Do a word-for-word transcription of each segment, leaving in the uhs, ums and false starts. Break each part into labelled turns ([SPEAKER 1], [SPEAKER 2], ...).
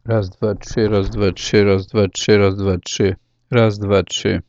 [SPEAKER 1] Raz, dwa, trzy, raz, dwa, trzy, raz, dwa, trzy, raz, dwa, trzy, raz, dwa, trzy.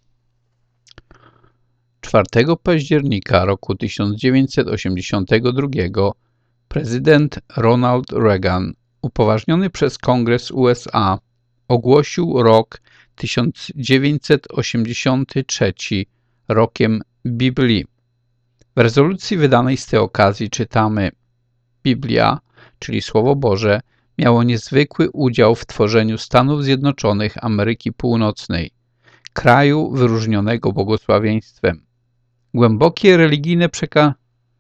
[SPEAKER 1] czwartego października roku tysiąc dziewięćset osiemdziesiątego drugiego prezydent Ronald Reagan, upoważniony przez Kongres U S A, ogłosił rok tysiąc dziewięćset osiemdziesiąty trzeci rokiem Biblii. W rezolucji wydanej z tej okazji czytamy: Biblia, czyli Słowo Boże, miało niezwykły udział w tworzeniu Stanów Zjednoczonych Ameryki Północnej, kraju wyróżnionego błogosławieństwem. Głębokie religijne, przeka...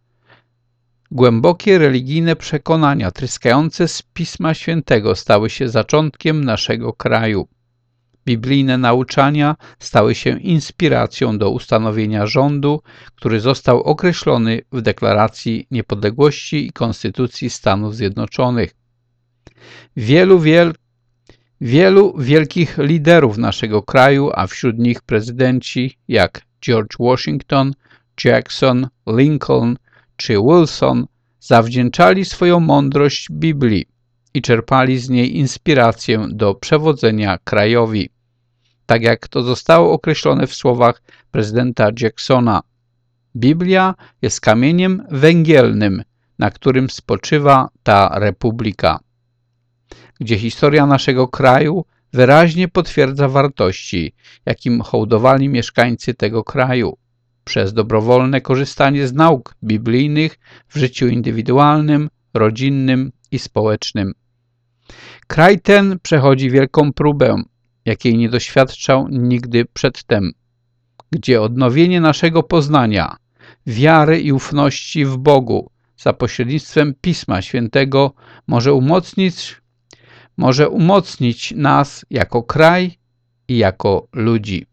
[SPEAKER 1] Głębokie religijne przekonania tryskające z Pisma Świętego stały się zaczątkiem naszego kraju. Biblijne nauczania stały się inspiracją do ustanowienia rządu, który został określony w Deklaracji Niepodległości i Konstytucji Stanów Zjednoczonych. Wielu, wiel... Wielu wielkich liderów naszego kraju, a wśród nich prezydenci jak George Washington, Jackson, Lincoln czy Wilson, zawdzięczali swoją mądrość Biblii i czerpali z niej inspirację do przewodzenia krajowi. Tak jak to zostało określone w słowach prezydenta Jacksona: Biblia jest kamieniem węgielnym, na którym spoczywa ta republika. Gdzie historia naszego kraju wyraźnie potwierdza wartości, jakim hołdowali mieszkańcy tego kraju, przez dobrowolne korzystanie z nauk biblijnych w życiu indywidualnym, rodzinnym i społecznym. Kraj ten przechodzi wielką próbę, jakiej nie doświadczał nigdy przedtem, gdzie odnowienie naszego poznania, wiary i ufności w Bogu za pośrednictwem Pisma Świętego może umocnić może umocnić nas jako kraj i jako ludzi.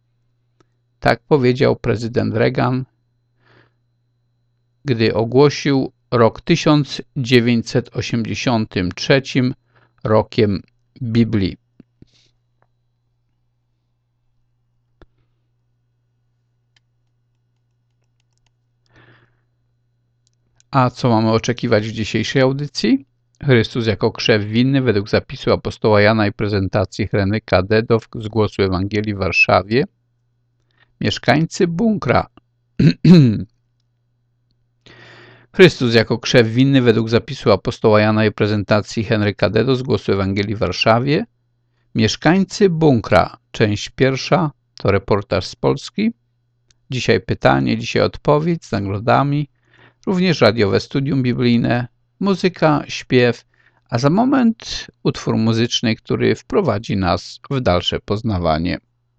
[SPEAKER 1] Tak powiedział prezydent Reagan, gdy ogłosił rok tysiąc dziewięćset osiemdziesiąty trzeci rokiem Biblii. A co mamy oczekiwać w dzisiejszej audycji? Chrystus jako krzew winny według zapisu apostoła Jana i prezentacji Henryka Dedow z Głosu Ewangelii w Warszawie. Mieszkańcy bunkra. Chrystus jako krzew winny według zapisu apostoła Jana i prezentacji Henryka Dedow z Głosu Ewangelii w Warszawie. Mieszkańcy bunkra. Część pierwsza to reportaż z Polski. Dzisiaj pytanie, dzisiaj odpowiedź z nagrodami. Również radiowe studium biblijne, muzyka, śpiew, a za moment utwór muzyczny, który wprowadzi nas w dalsze poznawanie.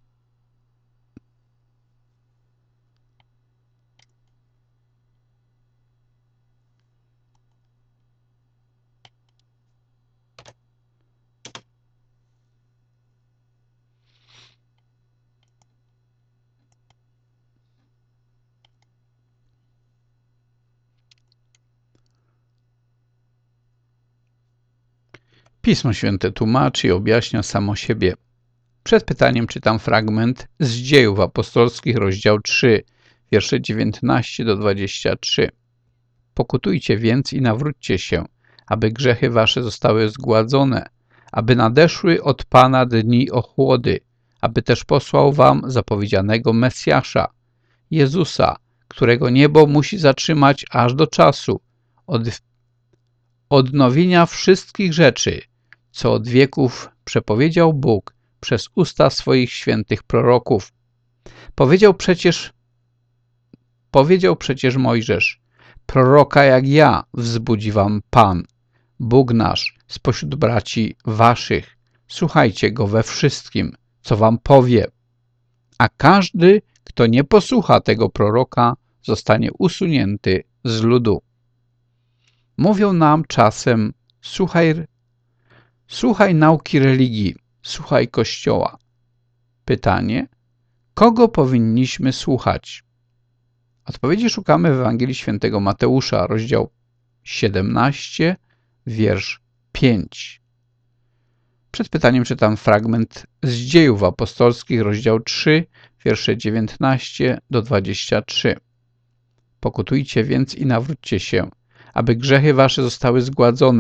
[SPEAKER 1] Pismo Święte tłumaczy i objaśnia samo siebie. Przed pytaniem czytam fragment z Dziejów Apostolskich, rozdział trzy, wiersze dziewiętnaście do dwudziestego trzeciego. Pokutujcie więc i nawróćcie się, aby grzechy wasze zostały zgładzone, aby nadeszły od Pana dni ochłody, aby też posłał wam zapowiedzianego Mesjasza, Jezusa, którego niebo musi zatrzymać aż do czasu od odnowienia wszystkich rzeczy, co od wieków przepowiedział Bóg przez usta swoich świętych proroków. Powiedział przecież, powiedział przecież Mojżesz: proroka jak ja wzbudzi wam Pan, Bóg nasz, spośród braci waszych. Słuchajcie go we wszystkim, co wam powie. A każdy, kto nie posłucha tego proroka, zostanie usunięty z ludu. Mówią nam czasem: słuchaj, słuchaj nauki religii, słuchaj Kościoła. Pytanie: kogo powinniśmy słuchać? Odpowiedzi szukamy w Ewangelii Świętego Mateusza, rozdział siedemnasty, wiersz piąty. Przed pytaniem czytam fragment z Dziejów Apostolskich, rozdział trzy, wiersze dziewiętnaście do dwudziestego trzeciego. Pokutujcie więc i nawróćcie się, aby grzechy wasze zostały zgładzone,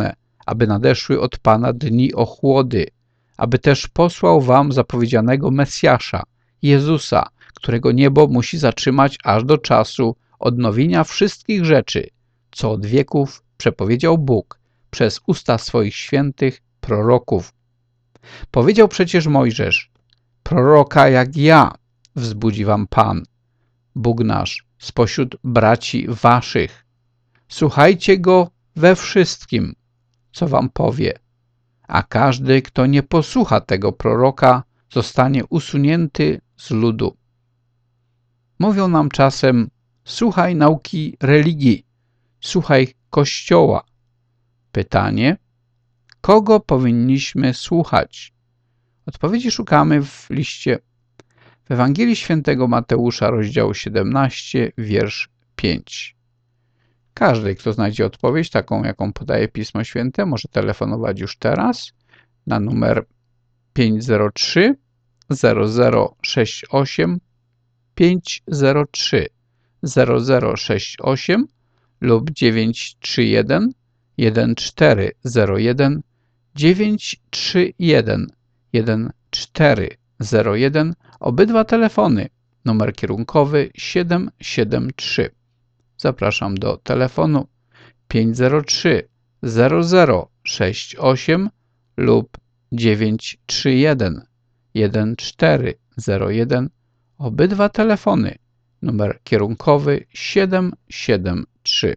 [SPEAKER 1] aby nadeszły od Pana dni ochłody, aby też posłał wam zapowiedzianego Mesjasza, Jezusa, którego niebo musi zatrzymać aż do czasu odnowienia wszystkich rzeczy, co od wieków przepowiedział Bóg przez usta swoich świętych proroków. Powiedział przecież Mojżesz: proroka jak ja wzbudzi wam Pan, Bóg nasz, spośród braci waszych. Słuchajcie go we wszystkim, co wam powie, a każdy, kto nie posłucha tego proroka, zostanie usunięty z ludu. Mówią nam czasem: słuchaj nauki religii, słuchaj Kościoła. Pytanie: kogo powinniśmy słuchać? Odpowiedzi szukamy w liście w Ewangelii Świętego Mateusza, rozdział siedemnasty, wiersz piąty. Każdy, kto znajdzie odpowiedź, taką jaką podaje Pismo Święte, może telefonować już teraz na numer pięć zero trzy zero zero sześć osiem pięć zero trzy zero zero sześć osiem lub dziewięć trzy jeden jeden cztery zero jeden dziewięć trzy jeden jeden cztery zero jeden. Obydwa telefony, numer kierunkowy siedem siedem trzy. Zapraszam do telefonu pięć zero trzy zero zero sześć osiem lub dziewięć trzy jeden jeden cztery zero jeden. Obydwa telefony, numer kierunkowy siedem siedem trzy.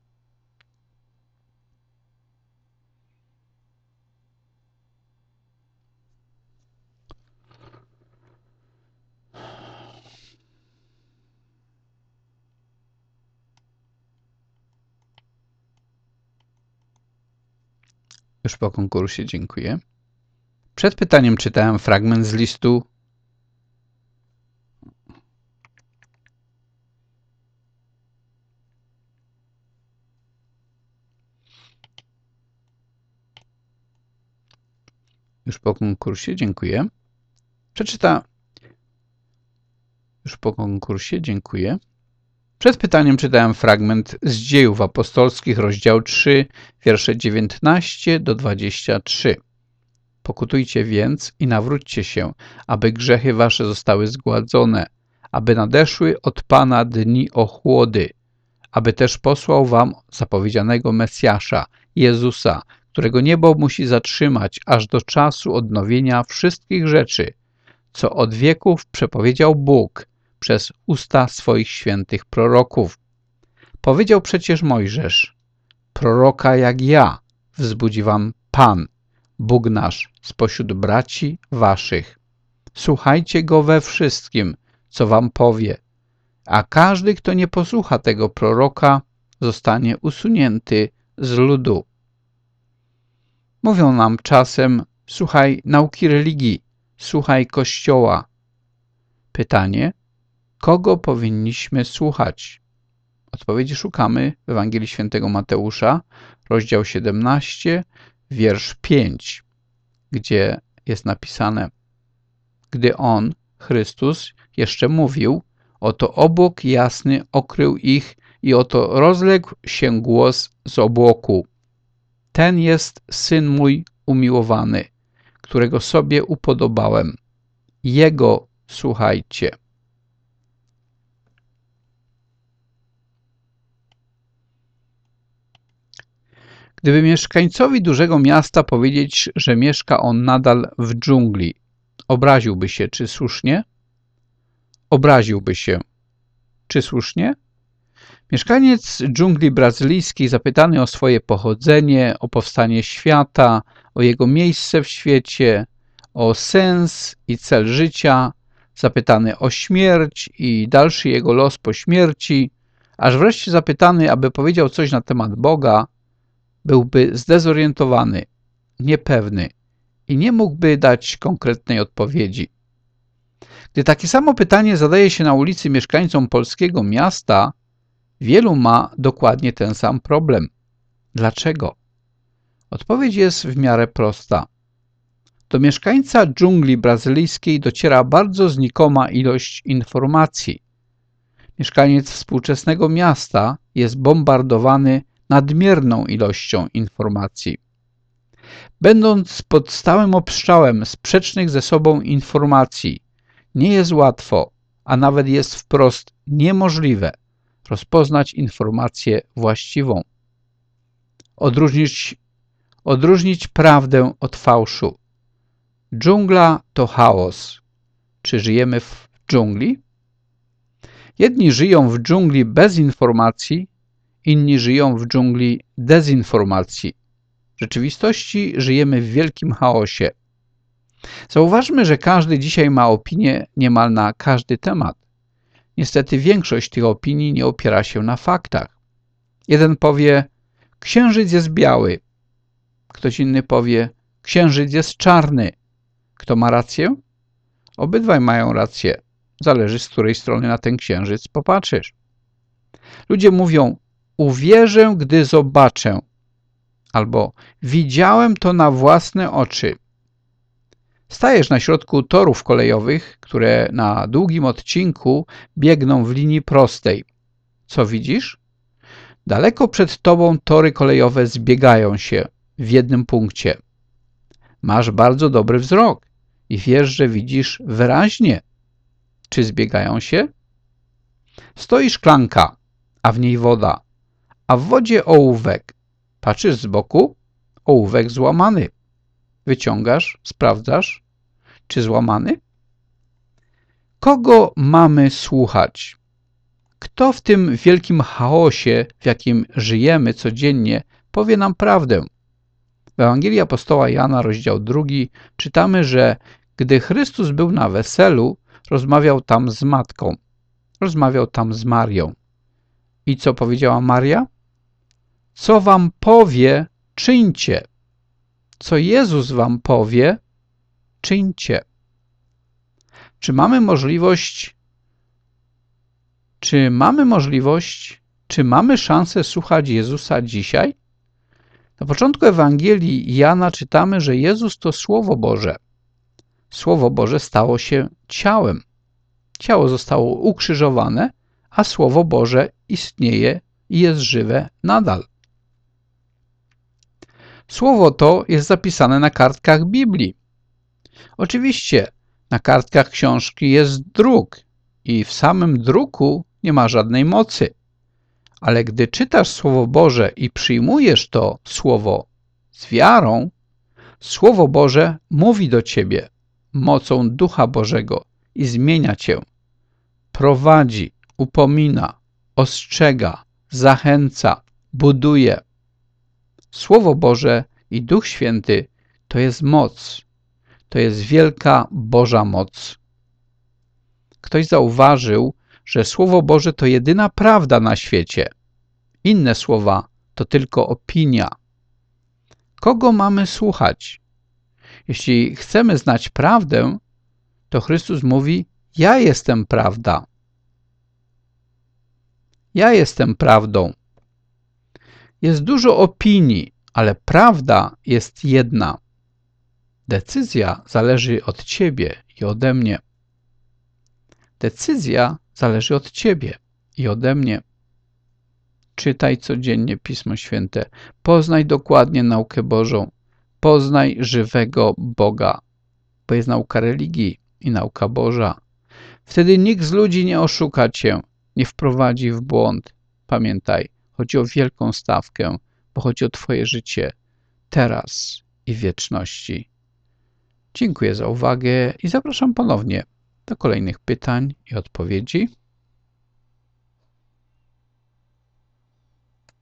[SPEAKER 1] Już po konkursie, dziękuję. Przed pytaniem czytałem fragment z listu Już po konkursie, dziękuję. Przeczyta Już po konkursie, dziękuję. Przed pytaniem czytałem fragment z Dziejów Apostolskich, rozdział trzy, wiersze dziewiętnaście do dwudziestego trzeciego. Pokutujcie więc i nawróćcie się, aby grzechy wasze zostały zgładzone, aby nadeszły od Pana dni ochłody, aby też posłał wam zapowiedzianego Mesjasza, Jezusa, którego niebo musi zatrzymać aż do czasu odnowienia wszystkich rzeczy, co od wieków przepowiedział Bóg przez usta swoich świętych proroków. Powiedział przecież Mojżesz: proroka jak ja wzbudzi wam Pan, Bóg nasz, spośród braci waszych. Słuchajcie go we wszystkim, co wam powie, a każdy, kto nie posłucha tego proroka, zostanie usunięty z ludu. Mówią nam czasem: słuchaj nauki religii, słuchaj Kościoła. Pytanie: kogo powinniśmy słuchać? Odpowiedzi szukamy w Ewangelii Świętego Mateusza, rozdział siedemnasty, wiersz piąty, gdzie jest napisane: gdy On, Chrystus, jeszcze mówił, oto obłok jasny okrył ich i oto rozległ się głos z obłoku: ten jest Syn mój umiłowany, którego sobie upodobałem. Jego słuchajcie. Gdyby mieszkańcowi dużego miasta powiedzieć, że mieszka on nadal w dżungli, obraziłby się, czy słusznie? Obraziłby się. Czy słusznie? Mieszkaniec dżungli brazylijskiej, zapytany o swoje pochodzenie, o powstanie świata, o jego miejsce w świecie, o sens i cel życia, zapytany o śmierć i dalszy jego los po śmierci, aż wreszcie zapytany, aby powiedział coś na temat Boga, byłby zdezorientowany, niepewny i nie mógłby dać konkretnej odpowiedzi. Gdy takie samo pytanie zadaje się na ulicy mieszkańcom polskiego miasta, wielu ma dokładnie ten sam problem. Dlaczego? Odpowiedź jest w miarę prosta. Do mieszkańca dżungli brazylijskiej dociera bardzo znikoma ilość informacji. Mieszkaniec współczesnego miasta jest bombardowany nadmierną ilością informacji. Będąc pod stałym obstrzałem sprzecznych ze sobą informacji, nie jest łatwo, a nawet jest wprost niemożliwe rozpoznać informację właściwą. Odróżnić, odróżnić prawdę od fałszu. Dżungla to chaos. Czy żyjemy w dżungli? Jedni żyją w dżungli bez informacji, inni żyją w dżungli dezinformacji. W rzeczywistości żyjemy w wielkim chaosie. Zauważmy, że każdy dzisiaj ma opinię niemal na każdy temat. Niestety większość tych opinii nie opiera się na faktach. Jeden powie, księżyc jest biały. Ktoś inny powie, księżyc jest czarny. Kto ma rację? Obydwaj mają rację. Zależy, z której strony na ten księżyc popatrzysz. Ludzie mówią, uwierzę, gdy zobaczę. Albo widziałem to na własne oczy. Stajesz na środku torów kolejowych, które na długim odcinku biegną w linii prostej. Co widzisz? Daleko przed tobą tory kolejowe zbiegają się w jednym punkcie. Masz bardzo dobry wzrok i wiesz, że widzisz wyraźnie. Czy zbiegają się? Stoi szklanka, a w niej woda, a w wodzie ołówek. Patrzysz z boku, ołówek złamany. Wyciągasz, sprawdzasz, czy złamany? Kogo mamy słuchać? Kto w tym wielkim chaosie, w jakim żyjemy codziennie, powie nam prawdę? W Ewangelii apostoła Jana, rozdział drugi, czytamy, że gdy Chrystus był na weselu, rozmawiał tam z matką. Rozmawiał tam z Marią. I co powiedziała Maria? Co wam powie, czyńcie. Co Jezus wam powie, czyńcie. Czy mamy możliwość, czy mamy możliwość, czy mamy szansę słuchać Jezusa dzisiaj? Na początku Ewangelii Jana czytamy, że Jezus to Słowo Boże. Słowo Boże stało się ciałem. Ciało zostało ukrzyżowane, a Słowo Boże istnieje i jest żywe nadal. Słowo to jest zapisane na kartkach Biblii. Oczywiście na kartkach książki jest druk i w samym druku nie ma żadnej mocy. Ale gdy czytasz Słowo Boże i przyjmujesz to Słowo z wiarą, Słowo Boże mówi do ciebie mocą Ducha Bożego i zmienia cię. Prowadzi, upomina, ostrzega, zachęca, buduje. Słowo Boże i Duch Święty to jest moc. To jest wielka Boża moc. Ktoś zauważył, że Słowo Boże to jedyna prawda na świecie. Inne słowa to tylko opinia. Kogo mamy słuchać? Jeśli chcemy znać prawdę, to Chrystus mówi, ja jestem prawda. Ja jestem prawdą. Jest dużo opinii, ale prawda jest jedna. Decyzja zależy od ciebie i ode mnie. Decyzja zależy od ciebie i ode mnie. Czytaj codziennie Pismo Święte. Poznaj dokładnie naukę Bożą. Poznaj żywego Boga, bo jest nauka religii i nauka Boża. Wtedy nikt z ludzi nie oszuka cię, nie wprowadzi w błąd. Pamiętaj, chodzi o wielką stawkę, bo chodzi o twoje życie teraz i w wieczności. Dziękuję za uwagę i zapraszam ponownie do kolejnych pytań i odpowiedzi.